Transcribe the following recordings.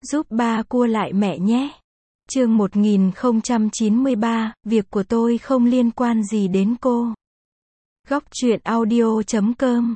Giúp ba cua lại mẹ nhé. Chương 1093, việc của tôi không liên quan gì đến cô. Góc truyện audio.com.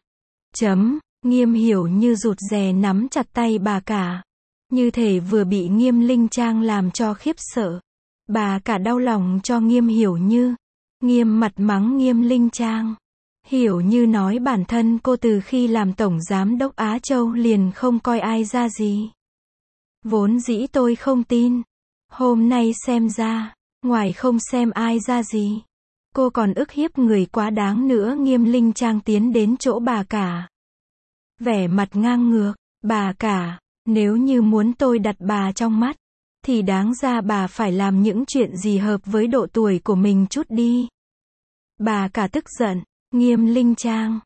Nghiêm Hiểu Như rụt rè nắm chặt tay bà cả. Như thể vừa bị Nghiêm Linh Trang làm cho khiếp sợ. Bà cả đau lòng cho Nghiêm Hiểu Như. Nghiêm mặt mắng Nghiêm Linh Trang. Hiểu Như nói bản thân cô từ khi làm tổng giám đốc Á Châu liền không coi ai ra gì. Vốn dĩ tôi không tin. Hôm nay xem ra, ngoài không xem ai ra gì, cô còn ức hiếp người quá đáng nữa. Nghiêm Linh Trang tiến đến chỗ bà cả. Vẻ mặt ngang ngược, bà cả, nếu như muốn tôi đặt bà trong mắt, thì đáng ra bà phải làm những chuyện gì hợp với độ tuổi của mình chút đi. Bà cả tức giận, Nghiêm Linh Trang,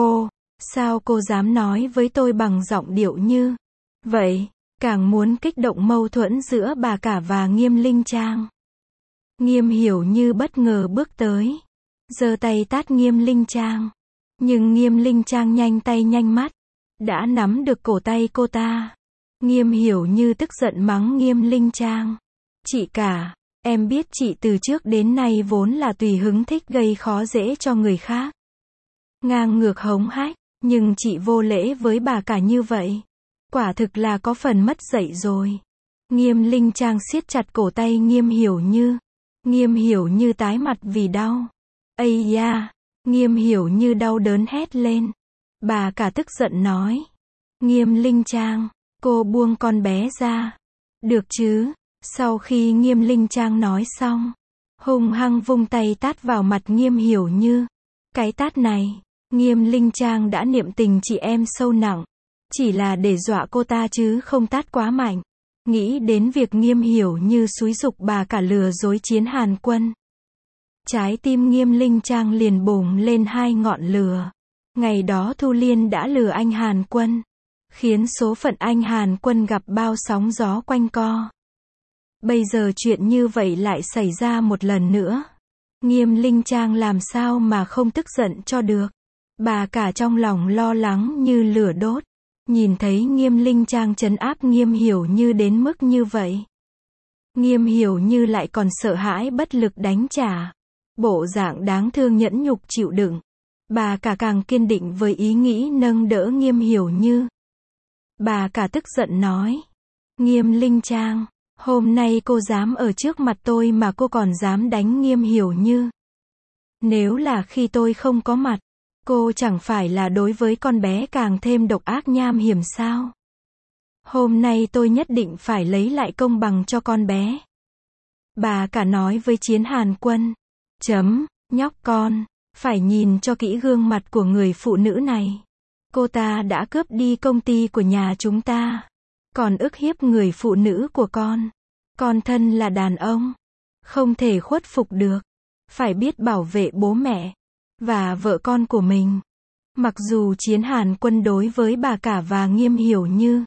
sao cô dám nói với tôi bằng giọng điệu như vậy? Càng muốn kích động mâu thuẫn giữa bà cả và Nghiêm Linh Trang. Nghiêm Hiểu Như bất ngờ bước tới, giơ tay tát Nghiêm Linh Trang. Nhưng Nghiêm Linh Trang nhanh tay nhanh mắt, đã nắm được cổ tay cô ta. Nghiêm Hiểu Như tức giận mắng Nghiêm Linh Trang. Chị cả, em biết chị từ trước đến nay vốn là tùy hứng thích gây khó dễ cho người khác. Ngang ngược hống hách, nhưng chị vô lễ với bà cả như vậy. Quả thực là có phần mất dạy rồi. Nghiêm Linh Trang siết chặt cổ tay Nghiêm Hiểu Như. Nghiêm Hiểu Như tái mặt vì đau. Ây da! Nghiêm Hiểu Như đau đớn hét lên. Bà cả tức giận nói. Nghiêm Linh Trang, cô buông con bé ra. Được chứ? Sau khi Nghiêm Linh Trang nói xong, hung hăng vung tay tát vào mặt Nghiêm Hiểu Như. Cái tát này, Nghiêm Linh Trang đã niệm tình chị em sâu nặng. Chỉ là để dọa cô ta chứ không tát quá mạnh. Nghĩ đến việc Nghiêm Hiểu Như xúi giục bà cả lừa dối Chiến Hàn Quân. Trái tim Nghiêm Linh Trang liền bùng lên hai ngọn lửa. Ngày đó Thu Liên đã lừa anh Hàn Quân, khiến số phận anh Hàn Quân gặp bao sóng gió quanh co. Bây giờ chuyện như vậy lại xảy ra một lần nữa. Nghiêm Linh Trang làm sao mà không tức giận cho được. Bà cả trong lòng lo lắng như lửa đốt. Nhìn thấy Nghiêm Linh Trang trấn áp Nghiêm Hiểu Như đến mức như vậy, Nghiêm Hiểu Như lại còn sợ hãi bất lực đánh trả. Bộ dạng đáng thương nhẫn nhục chịu đựng. Bà cả càng kiên định với ý nghĩ nâng đỡ Nghiêm Hiểu Như. Bà cả tức giận nói. Nghiêm Linh Trang, hôm nay cô dám ở trước mặt tôi mà cô còn dám đánh Nghiêm Hiểu Như. Nếu là khi tôi không có mặt, cô chẳng phải là đối với con bé càng thêm độc ác nham hiểm sao? Hôm nay tôi nhất định phải lấy lại công bằng cho con bé. Bà cả nói với Chiến Hàn Quân. Nhóc con, phải nhìn cho kỹ gương mặt của người phụ nữ này. Cô ta đã cướp đi công ty của nhà chúng ta, còn ức hiếp người phụ nữ của con. Con thân là đàn ông, không thể khuất phục được. Phải biết bảo vệ bố mẹ và vợ con của mình. Mặc dù Chiến Hàn Quân đối với bà cả và Nghiêm Hiểu Như,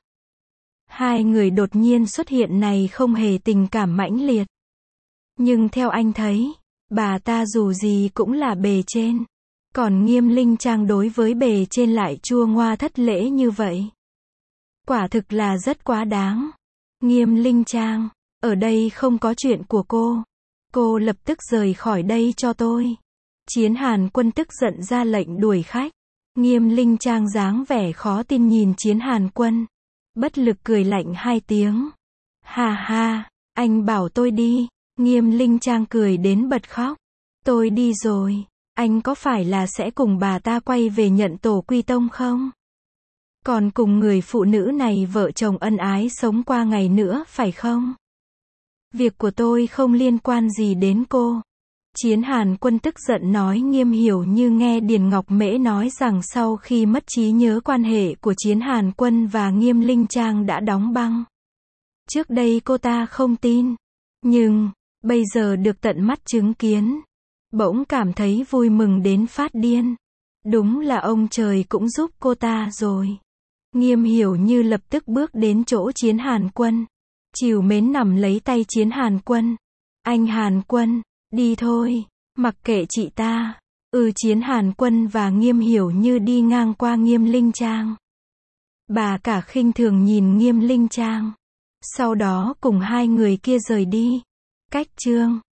hai người đột nhiên xuất hiện này không hề tình cảm mãnh liệt. Nhưng theo anh thấy, bà ta dù gì cũng là bề trên. Còn Nghiêm Linh Trang đối với bề trên lại chua ngoa thất lễ như vậy. Quả thực là rất quá đáng. Nghiêm Linh Trang, ở đây không có chuyện của cô. Cô lập tức rời khỏi đây cho tôi. Chiến Hàn Quân tức giận ra lệnh đuổi khách. Nghiêm Linh Trang dáng vẻ khó tin nhìn Chiến Hàn Quân. Bất lực cười lạnh hai tiếng. Ha ha, anh bảo tôi đi. Nghiêm Linh Trang cười đến bật khóc. Tôi đi rồi. Anh có phải là sẽ cùng bà ta quay về nhận tổ quy tông không? Còn cùng người phụ nữ này vợ chồng ân ái sống qua ngày nữa phải không? Việc của tôi không liên quan gì đến cô. Chiến Hàn Quân tức giận nói. Nghiêm Hiểu Như nghe Điền Ngọc Mễ nói rằng sau khi mất trí nhớ quan hệ của Chiến Hàn Quân và Nghiêm Linh Trang đã đóng băng. Trước đây cô ta không tin. Nhưng, bây giờ được tận mắt chứng kiến, bỗng cảm thấy vui mừng đến phát điên. Đúng là ông trời cũng giúp cô ta rồi. Nghiêm Hiểu Như lập tức bước đến chỗ Chiến Hàn Quân. Trìu mến nằm lấy tay Chiến Hàn Quân. Anh Hàn Quân, đi thôi, mặc kệ chị ta. Chiến Hàn Quân và Nghiêm Hiểu Như đi ngang qua Nghiêm Linh Trang. Bà cả khinh thường nhìn Nghiêm Linh Trang. Sau đó cùng hai người kia rời đi. Cách chương